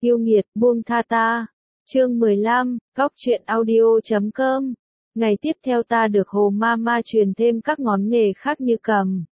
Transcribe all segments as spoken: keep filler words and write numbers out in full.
Yêu nghiệt, buông tha ta. Chương mười lăm, Góc truyện audio chấm com. Ngày tiếp theo ta được Hồ Mama truyền thêm các ngón nghề khác như cầm,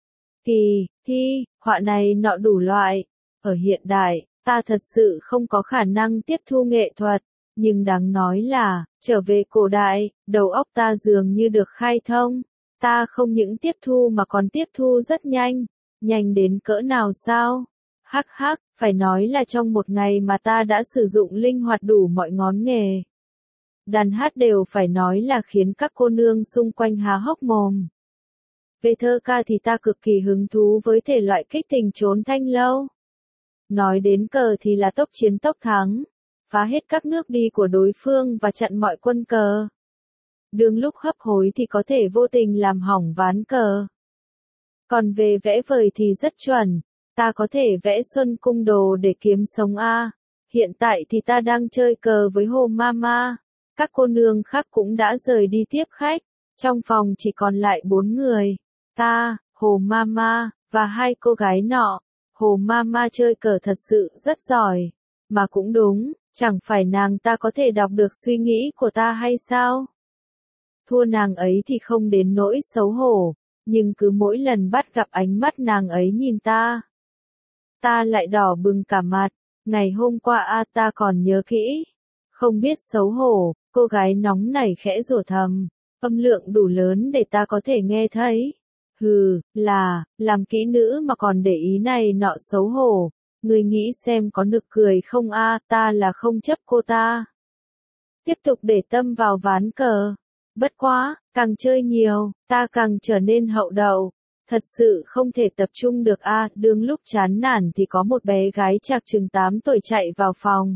kỳ, thi, họa này nọ đủ loại. Ở hiện đại, ta thật sự không có khả năng tiếp thu nghệ thuật, nhưng đáng nói là, trở về cổ đại, đầu óc ta dường như được khai thông. Ta không những tiếp thu mà còn tiếp thu rất nhanh. Nhanh đến cỡ nào sao? Hắc hắc, phải nói là trong một ngày mà ta đã sử dụng linh hoạt đủ mọi ngón nghề. Đàn hát đều phải nói là khiến các cô nương xung quanh há hốc mồm. Về thơ ca thì ta cực kỳ hứng thú với thể loại kích tình trốn thanh lâu. Nói đến cờ thì là tốc chiến tốc thắng, phá hết các nước đi của đối phương và chặn mọi quân cờ. Đương lúc hấp hối thì có thể vô tình làm hỏng ván cờ. Còn về vẽ vời thì rất chuẩn, ta có thể vẽ xuân cung đồ để kiếm sống a. Hiện tại thì ta đang chơi cờ với Hồ Mama. Các cô nương khác cũng đã rời đi tiếp khách, trong phòng chỉ còn lại bốn người. Ta, Hồ Mama, và hai cô gái nọ. Hồ Mama chơi cờ thật sự rất giỏi. Mà cũng đúng, chẳng phải nàng ta có thể đọc được suy nghĩ của ta hay sao? Thua nàng ấy thì không đến nỗi xấu hổ, nhưng cứ mỗi lần bắt gặp ánh mắt nàng ấy nhìn ta, ta lại đỏ bừng cả mặt. Ngày hôm qua a ta còn nhớ kỹ. Không biết xấu hổ, cô gái nóng nảy khẽ rủa thầm, âm lượng đủ lớn để ta có thể nghe thấy. Hừ, là, làm kỹ nữ mà còn để ý này nọ xấu hổ. Ngươi nghĩ xem có nực cười không a, ta là không chấp cô ta. Tiếp tục để tâm vào ván cờ. Bất quá, càng chơi nhiều, ta càng trở nên hậu đậu. Thật sự không thể tập trung được a, đương lúc chán nản thì có một bé gái chạc chừng tám tuổi chạy vào phòng.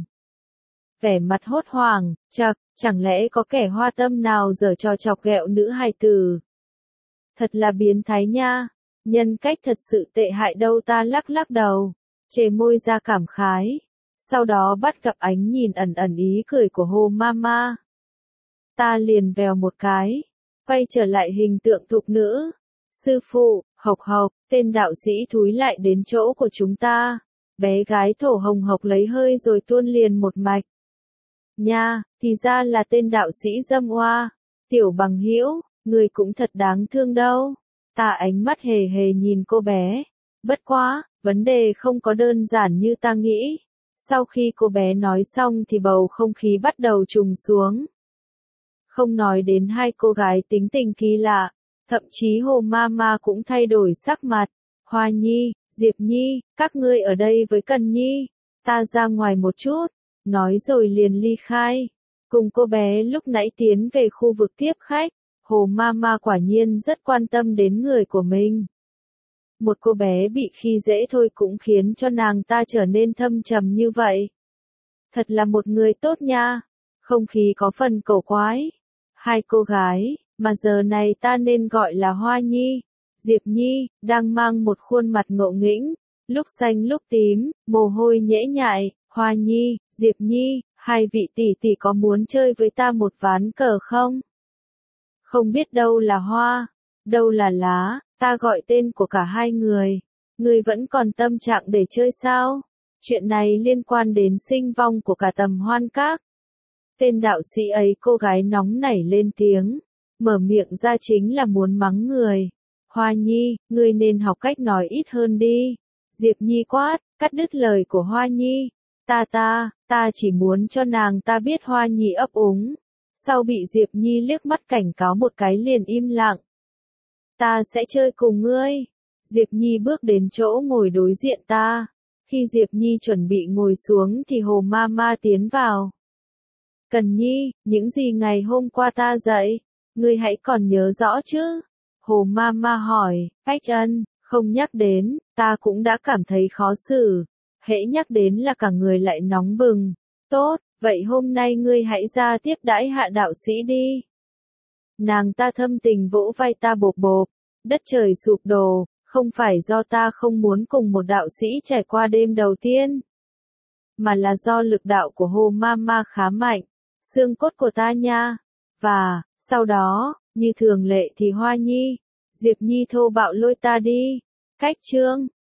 Vẻ mặt hốt hoảng, chậc, chẳng lẽ có kẻ hoa tâm nào giở trò chọc ghẹo nữ hài tử. Thật là biến thái nha, nhân cách thật sự tệ hại đâu, ta lắc lắc đầu, chề môi ra cảm khái. Sau đó bắt gặp ánh nhìn ẩn ẩn ý cười của Hồ Mama. Ta liền vèo một cái, quay trở lại hình tượng thục nữ. Sư phụ, Hộc Hộc, tên đạo sĩ thúi lại đến chỗ của chúng ta. Bé gái thổ hồng hộc lấy hơi rồi tuôn liền một mạch. Nha, thì ra là tên đạo sĩ dâm oa. Tiểu bằng hữu, người cũng thật đáng thương đâu. Ta ánh mắt hề hề nhìn cô bé. Bất quá, vấn đề không có đơn giản như ta nghĩ. Sau khi cô bé nói xong thì bầu không khí bắt đầu trùng xuống. Không nói đến hai cô gái tính tình kỳ lạ, thậm chí Hồ Mama cũng thay đổi sắc mặt. Hoa Nhi, Diệp Nhi, các ngươi ở đây với Cần Nhi, ta ra ngoài một chút, nói rồi liền ly khai. Cùng cô bé lúc nãy tiến về khu vực tiếp khách, Hồ Mama quả nhiên rất quan tâm đến người của mình. Một cô bé bị khi dễ thôi cũng khiến cho nàng ta trở nên thâm trầm như vậy. Thật là một người tốt nha. Không khí có phần cổ quái. Hai cô gái, mà giờ này ta nên gọi là Hoa Nhi, Diệp Nhi, đang mang một khuôn mặt ngộ nghĩnh, lúc xanh lúc tím, mồ hôi nhễ nhại. Hoa Nhi, Diệp Nhi, hai vị tỷ tỷ có muốn chơi với ta một ván cờ không? Không biết đâu là hoa, đâu là lá, ta gọi tên của cả hai người. Ngươi vẫn còn tâm trạng để chơi sao? Chuyện này liên quan đến sinh vong của cả Tầm Hoan Các. Tên đạo sĩ ấy cô gái nóng nảy lên tiếng, mở miệng ra chính là muốn mắng người. Hoa Nhi, ngươi nên học cách nói ít hơn đi. Diệp Nhi quát, cắt đứt lời của Hoa Nhi. Ta ta, ta chỉ muốn cho nàng ta biết Hoa Nhi ấp úng. Sau bị Diệp Nhi liếc mắt cảnh cáo một cái liền im lặng. Ta sẽ chơi cùng ngươi. Diệp Nhi bước đến chỗ ngồi đối diện ta. Khi Diệp Nhi chuẩn bị ngồi xuống thì Hồ Mama tiến vào. Cần Nhi, những gì ngày hôm qua ta dạy, ngươi hãy còn nhớ rõ chứ? Hồ Mama hỏi. Ách ân, không nhắc đến, ta cũng đã cảm thấy khó xử. Hễ nhắc đến là cả người lại nóng bừng. Tốt, vậy hôm nay ngươi hãy ra tiếp đãi hạ đạo sĩ đi. Nàng ta thâm tình vỗ vai ta bộp bộp. Đất trời sụp đổ, không phải do ta không muốn cùng một đạo sĩ trải qua đêm đầu tiên, mà là do lực đạo của Hồ Mama khá mạnh, xương cốt của ta nha. Và, sau đó, như thường lệ thì Hoa Nhi, Diệp Nhi thô bạo lôi ta đi. Cách chương,